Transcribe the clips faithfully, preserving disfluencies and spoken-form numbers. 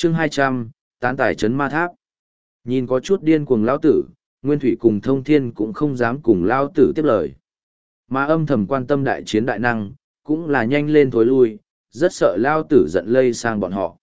chương hai trăm, tán tài trấn ma tháp. Nhìn có chút điên cuồng lão tử, Nguyên Thủy cùng Thông Thiên cũng không dám cùng lão tử tiếp lời. Mà âm thầm quan tâm đại chiến đại năng, cũng là nhanh lên thối lui, rất sợ lão tử giận lây sang bọn họ.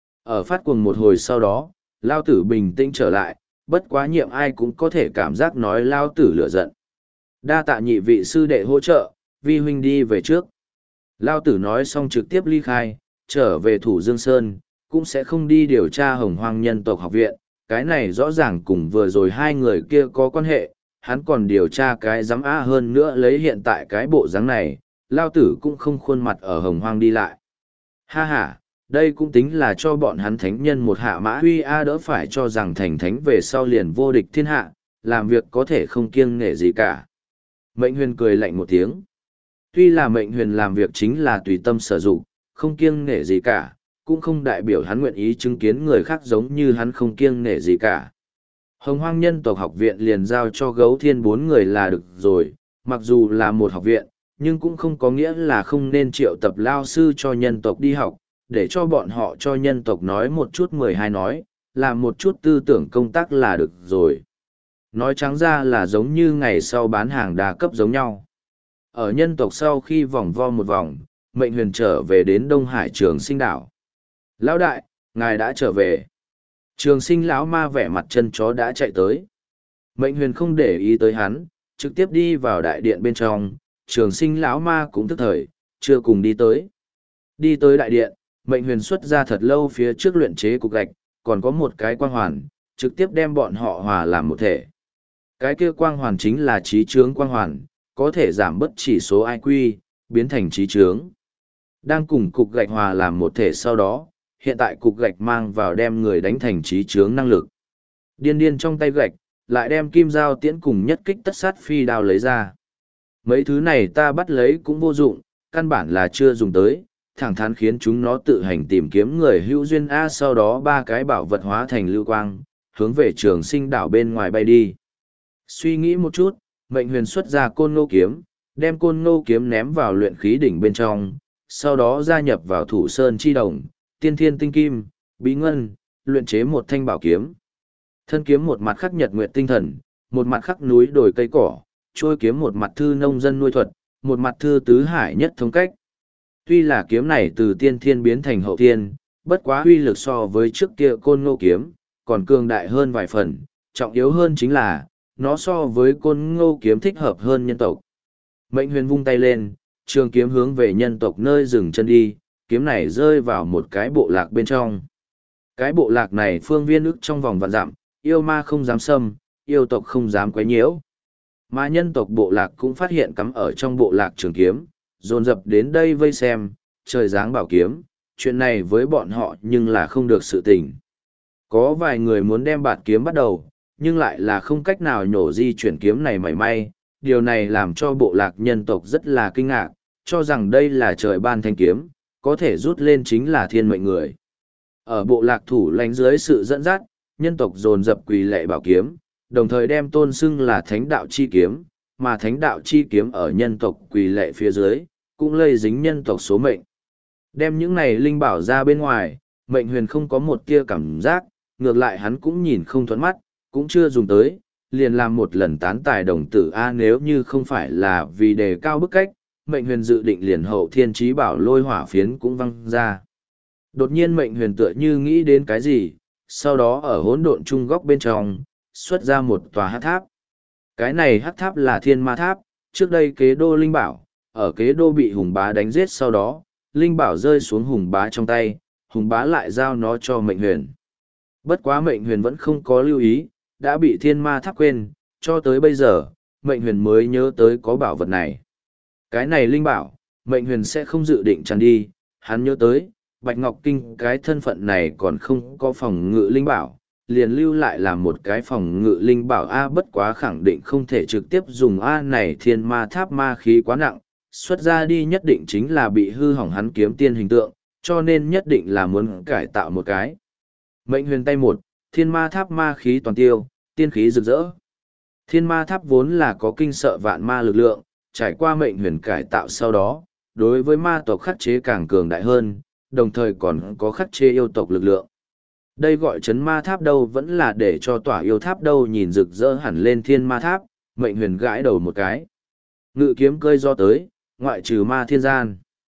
Ở phát cuồng một hồi sau đó, lão tử bình tĩnh trở lại, bất quá nhiệm ai cũng có thể cảm giác nói lão tử lửa giận. Đa tạ nhị vị sư đệ hỗ trợ, vi huynh đi về trước. Lão tử nói xong trực tiếp ly khai, trở về Thủ Dương Sơn, cũng sẽ không đi điều tra Hồng Hoang nhân tộc học viện, cái này rõ ràng cùng vừa rồi hai người kia có quan hệ, hắn còn điều tra cái giám á hơn nữa lấy hiện tại cái bộ dáng này, Lao tử cũng không khuôn mặt ở Hồng Hoang đi lại. Ha ha, đây cũng tính là cho bọn hắn thánh nhân một hạ mã huy a đỡ phải cho rằng thành thánh về sau liền vô địch thiên hạ, làm việc có thể không kiêng nể gì cả. Mệnh huyền cười lạnh một tiếng. Tuy là mệnh huyền làm việc chính là tùy tâm sở dụng, không kiêng nể gì cả, cũng không đại biểu hắn nguyện ý chứng kiến người khác giống như hắn không kiêng nể gì cả. Hồng Hoang nhân tộc học viện liền giao cho gấu thiên bốn người là được rồi, mặc dù là một học viện, nhưng cũng không có nghĩa là không nên triệu tập lao sư cho nhân tộc đi học, để cho bọn họ cho nhân tộc nói một chút mười hai nói, làm một chút tư tưởng công tác là được rồi. Nói trắng ra là giống như ngày sau bán hàng đa cấp giống nhau. Ở nhân tộc sau khi vòng vo một vòng, mệnh huyền trở về đến Đông Hải Trường Sinh đảo. Lão đại, ngài đã trở về. Trường Sinh lão ma vẻ mặt chân chó đã chạy tới. Mệnh huyền không để ý tới hắn, trực tiếp đi vào đại điện bên trong. Trường Sinh lão ma cũng tức thời, chưa cùng đi tới. Đi tới đại điện, mệnh huyền xuất ra thật lâu phía trước luyện chế cục gạch, còn có một cái quang hoàn, trực tiếp đem bọn họ hòa làm một thể. Cái kia quang hoàn chính là trí chướng quang hoàn, có thể giảm bất chỉ số i kiu, biến thành trí chướng. Đang cùng cục gạch hòa làm một thể sau đó, hiện tại cục gạch mang vào đem người đánh thành trí chướng năng lực. Điên điên trong tay gạch, lại đem kim dao tiễn cùng nhất kích tất sát phi đao lấy ra. Mấy thứ này ta bắt lấy cũng vô dụng, căn bản là chưa dùng tới, thẳng thắn khiến chúng nó tự hành tìm kiếm người hữu duyên A, sau đó ba cái bảo vật hóa thành lưu quang, hướng về Trường Sinh đảo bên ngoài bay đi. Suy nghĩ một chút, mệnh huyền xuất ra côn ngô kiếm, đem côn ngô kiếm ném vào luyện khí đỉnh bên trong, sau đó gia nhập vào thủ sơn chi đồng, tiên thiên tinh kim, bí ngân, luyện chế một thanh bảo kiếm. Thân kiếm một mặt khắc nhật nguyệt tinh thần, một mặt khắc núi đồi cây cỏ, trôi kiếm một mặt thư nông dân nuôi thuật, một mặt thư tứ hải nhất thống cách. Tuy là kiếm này từ tiên thiên biến thành hậu thiên, bất quá uy lực so với trước kia côn ngô kiếm, còn cường đại hơn vài phần, trọng yếu hơn chính là, nó so với côn ngô kiếm thích hợp hơn nhân tộc. Mệnh huyền vung tay lên, trường kiếm hướng về nhân tộc nơi dừng chân đi, kiếm này rơi vào một cái bộ lạc bên trong. Cái bộ lạc này phương viên ức trong vòng vạn dặm, yêu ma không dám xâm, yêu tộc không dám quấy nhiễu. Mà nhân tộc bộ lạc cũng phát hiện cắm ở trong bộ lạc trường kiếm, dồn dập đến đây vây xem, trời giáng bảo kiếm, chuyện này với bọn họ nhưng là không được sự tình. Có vài người muốn đem bạt kiếm bắt đầu, nhưng lại là không cách nào nhổ di chuyển kiếm này mảy may, điều này làm cho bộ lạc nhân tộc rất là kinh ngạc, cho rằng đây là trời ban thanh kiếm, có thể rút lên chính là thiên mệnh người. Ở bộ lạc thủ lãnh dưới sự dẫn dắt, nhân tộc dồn dập quỳ lạy bảo kiếm, đồng thời đem tôn xưng là thánh đạo chi kiếm, mà thánh đạo chi kiếm ở nhân tộc quỳ lạy phía dưới, cũng lây dính nhân tộc số mệnh. Đem những này linh bảo ra bên ngoài, mệnh huyền không có một tia cảm giác, ngược lại hắn cũng nhìn không thuẫn mắt, cũng chưa dùng tới, liền làm một lần tán tài đồng tử A, nếu như không phải là vì đề cao bức cách, mệnh huyền dự định liền hậu thiên trí bảo lôi hỏa phiến cũng văng ra. Đột nhiên mệnh huyền tựa như nghĩ đến cái gì, sau đó ở hỗn độn trung góc bên trong, xuất ra một tòa hắc tháp. Cái này hắc tháp là thiên ma tháp, trước đây kế đô linh bảo, ở kế đô bị hùng bá đánh giết sau đó, linh bảo rơi xuống hùng bá trong tay, hùng bá lại giao nó cho mệnh huyền. Bất quá mệnh huyền vẫn không có lưu ý, đã bị thiên ma tháp quên, cho tới bây giờ, mệnh huyền mới nhớ tới có bảo vật này. Cái này linh bảo, mệnh huyền sẽ không dự định tràn đi, hắn nhớ tới, Bạch Ngọc Kinh cái thân phận này còn không có phòng ngự linh bảo, liền lưu lại làm một cái phòng ngự linh bảo A, bất quá khẳng định không thể trực tiếp dùng A này, thiên ma tháp ma khí quá nặng, xuất ra đi nhất định chính là bị hư hỏng hắn kiếm tiên hình tượng, cho nên nhất định là muốn cải tạo một cái. Mệnh huyền tay một, thiên ma tháp ma khí toàn tiêu, tiên khí rực rỡ. Thiên ma tháp vốn là có kinh sợ vạn ma lực lượng, trải qua mệnh huyền cải tạo sau đó, đối với ma tộc khắc chế càng cường đại hơn, đồng thời còn có khắc chế yêu tộc lực lượng. đây gọi chấn ma tháp đâu vẫn là để cho tỏa yêu tháp đâu nhìn rực rỡ hẳn lên thiên ma tháp, mệnh huyền gãi đầu một cái. Ngự kiếm cơi do tới, ngoại trừ ma thiên gian.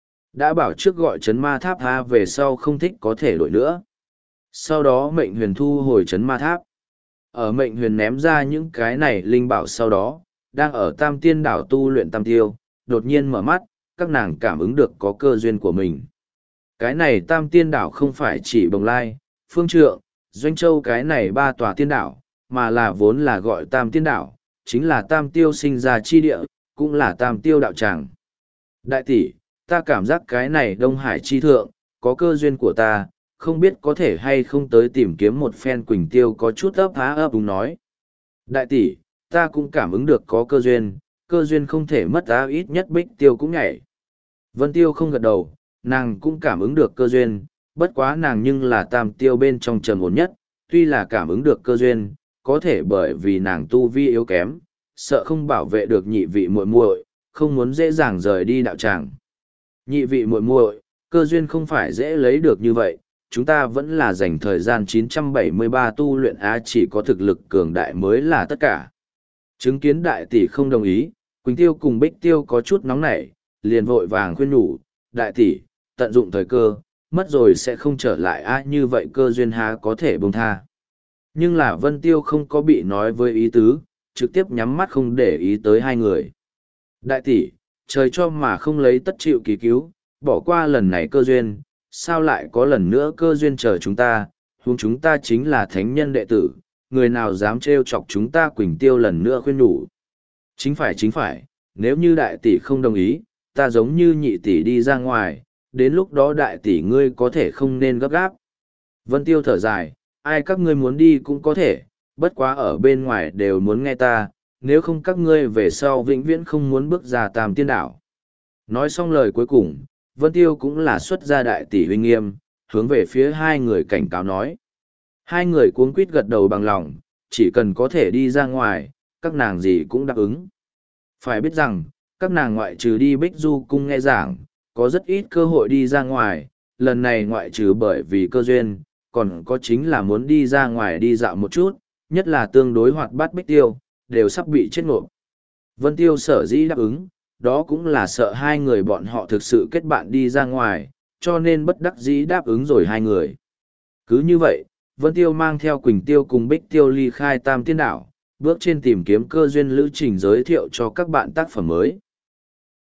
Đã bảo trước gọi chấn ma tháp ha về sau không thích có thể đổi nữa. Sau đó mệnh huyền thu hồi chấn ma tháp. Ở mệnh huyền ném ra những cái này linh bảo sau đó, đang ở tam tiên đảo tu luyện tam tiêu, đột nhiên mở mắt, các nàng cảm ứng được có cơ duyên của mình. Cái này tam tiên đảo không phải chỉ Bồng Lai, Phương Trượng, Doanh Châu cái này ba tòa tiên đảo, mà là vốn là gọi tam tiên đảo, chính là tam tiêu sinh ra chi địa, cũng là tam tiêu đạo tràng. Đại tỷ, ta cảm giác cái này Đông Hải chi thượng, có cơ duyên của ta, không biết có thể hay không tới tìm kiếm một phen Quỳnh Tiêu có chút ấp há ấp đúng nói. Đại tỷ, ta cũng cảm ứng được có cơ duyên, cơ duyên không thể mất ta ít nhất Bích Tiêu cũng nhảy. Vân Tiêu không gật đầu, nàng cũng cảm ứng được cơ duyên, bất quá nàng nhưng là tam tiêu bên trong trầm ổn nhất, tuy là cảm ứng được cơ duyên, có thể bởi vì nàng tu vi yếu kém, sợ không bảo vệ được nhị vị muội muội, không muốn dễ dàng rời đi đạo tràng. Nhị vị muội muội, cơ duyên không phải dễ lấy được như vậy, chúng ta vẫn là dành thời gian chín trăm bảy mươi ba tu luyện á, chỉ có thực lực cường đại mới là tất cả. Chứng kiến đại tỷ không đồng ý, Quỳnh Tiêu cùng Bích Tiêu có chút nóng nảy, liền vội vàng khuyên nhủ, đại tỷ, tận dụng thời cơ, mất rồi sẽ không trở lại á, như vậy cơ duyên há có thể buông tha. Nhưng là Vân Tiêu không có bị nói với ý tứ, trực tiếp nhắm mắt không để ý tới hai người. Đại tỷ, trời cho mà không lấy tất chịu kỳ cứu, bỏ qua lần này cơ duyên, sao lại có lần nữa cơ duyên chờ chúng ta, huống chúng ta chính là thánh nhân đệ tử, người nào dám trêu chọc chúng ta Quỳnh Tiêu lần nữa khuyên nhủ. Chính phải chính phải, nếu như đại tỷ không đồng ý, ta giống như nhị tỷ đi ra ngoài, đến lúc đó đại tỷ ngươi có thể không nên gấp gáp. Vân Tiêu thở dài, ai các ngươi muốn đi cũng có thể, bất quá ở bên ngoài đều muốn nghe ta, nếu không các ngươi về sau vĩnh viễn không muốn bước ra tam tiên đảo. Nói xong lời cuối cùng, Vân Tiêu cũng là xuất ra đại tỷ huy nghiêm, hướng về phía hai người cảnh cáo nói. Hai người cuống quýt gật đầu bằng lòng, chỉ cần có thể đi ra ngoài, các nàng gì cũng đáp ứng. Phải biết rằng, các nàng ngoại trừ đi Bích Du cung nghe giảng, có rất ít cơ hội đi ra ngoài, lần này ngoại trừ bởi vì cơ duyên, còn có chính là muốn đi ra ngoài đi dạo một chút, nhất là tương đối hoạt bát Bích Tiêu, đều sắp bị chết ngộp. Vân Tiêu sở dĩ đáp ứng, đó cũng là sợ hai người bọn họ thực sự kết bạn đi ra ngoài, cho nên bất đắc dĩ đáp ứng rồi hai người. Cứ như vậy, Vân Tiêu mang theo Quỳnh Tiêu cùng Bích Tiêu ly khai tam tiên đảo, bước trên tìm kiếm cơ duyên lữ trình giới thiệu cho các bạn tác phẩm mới.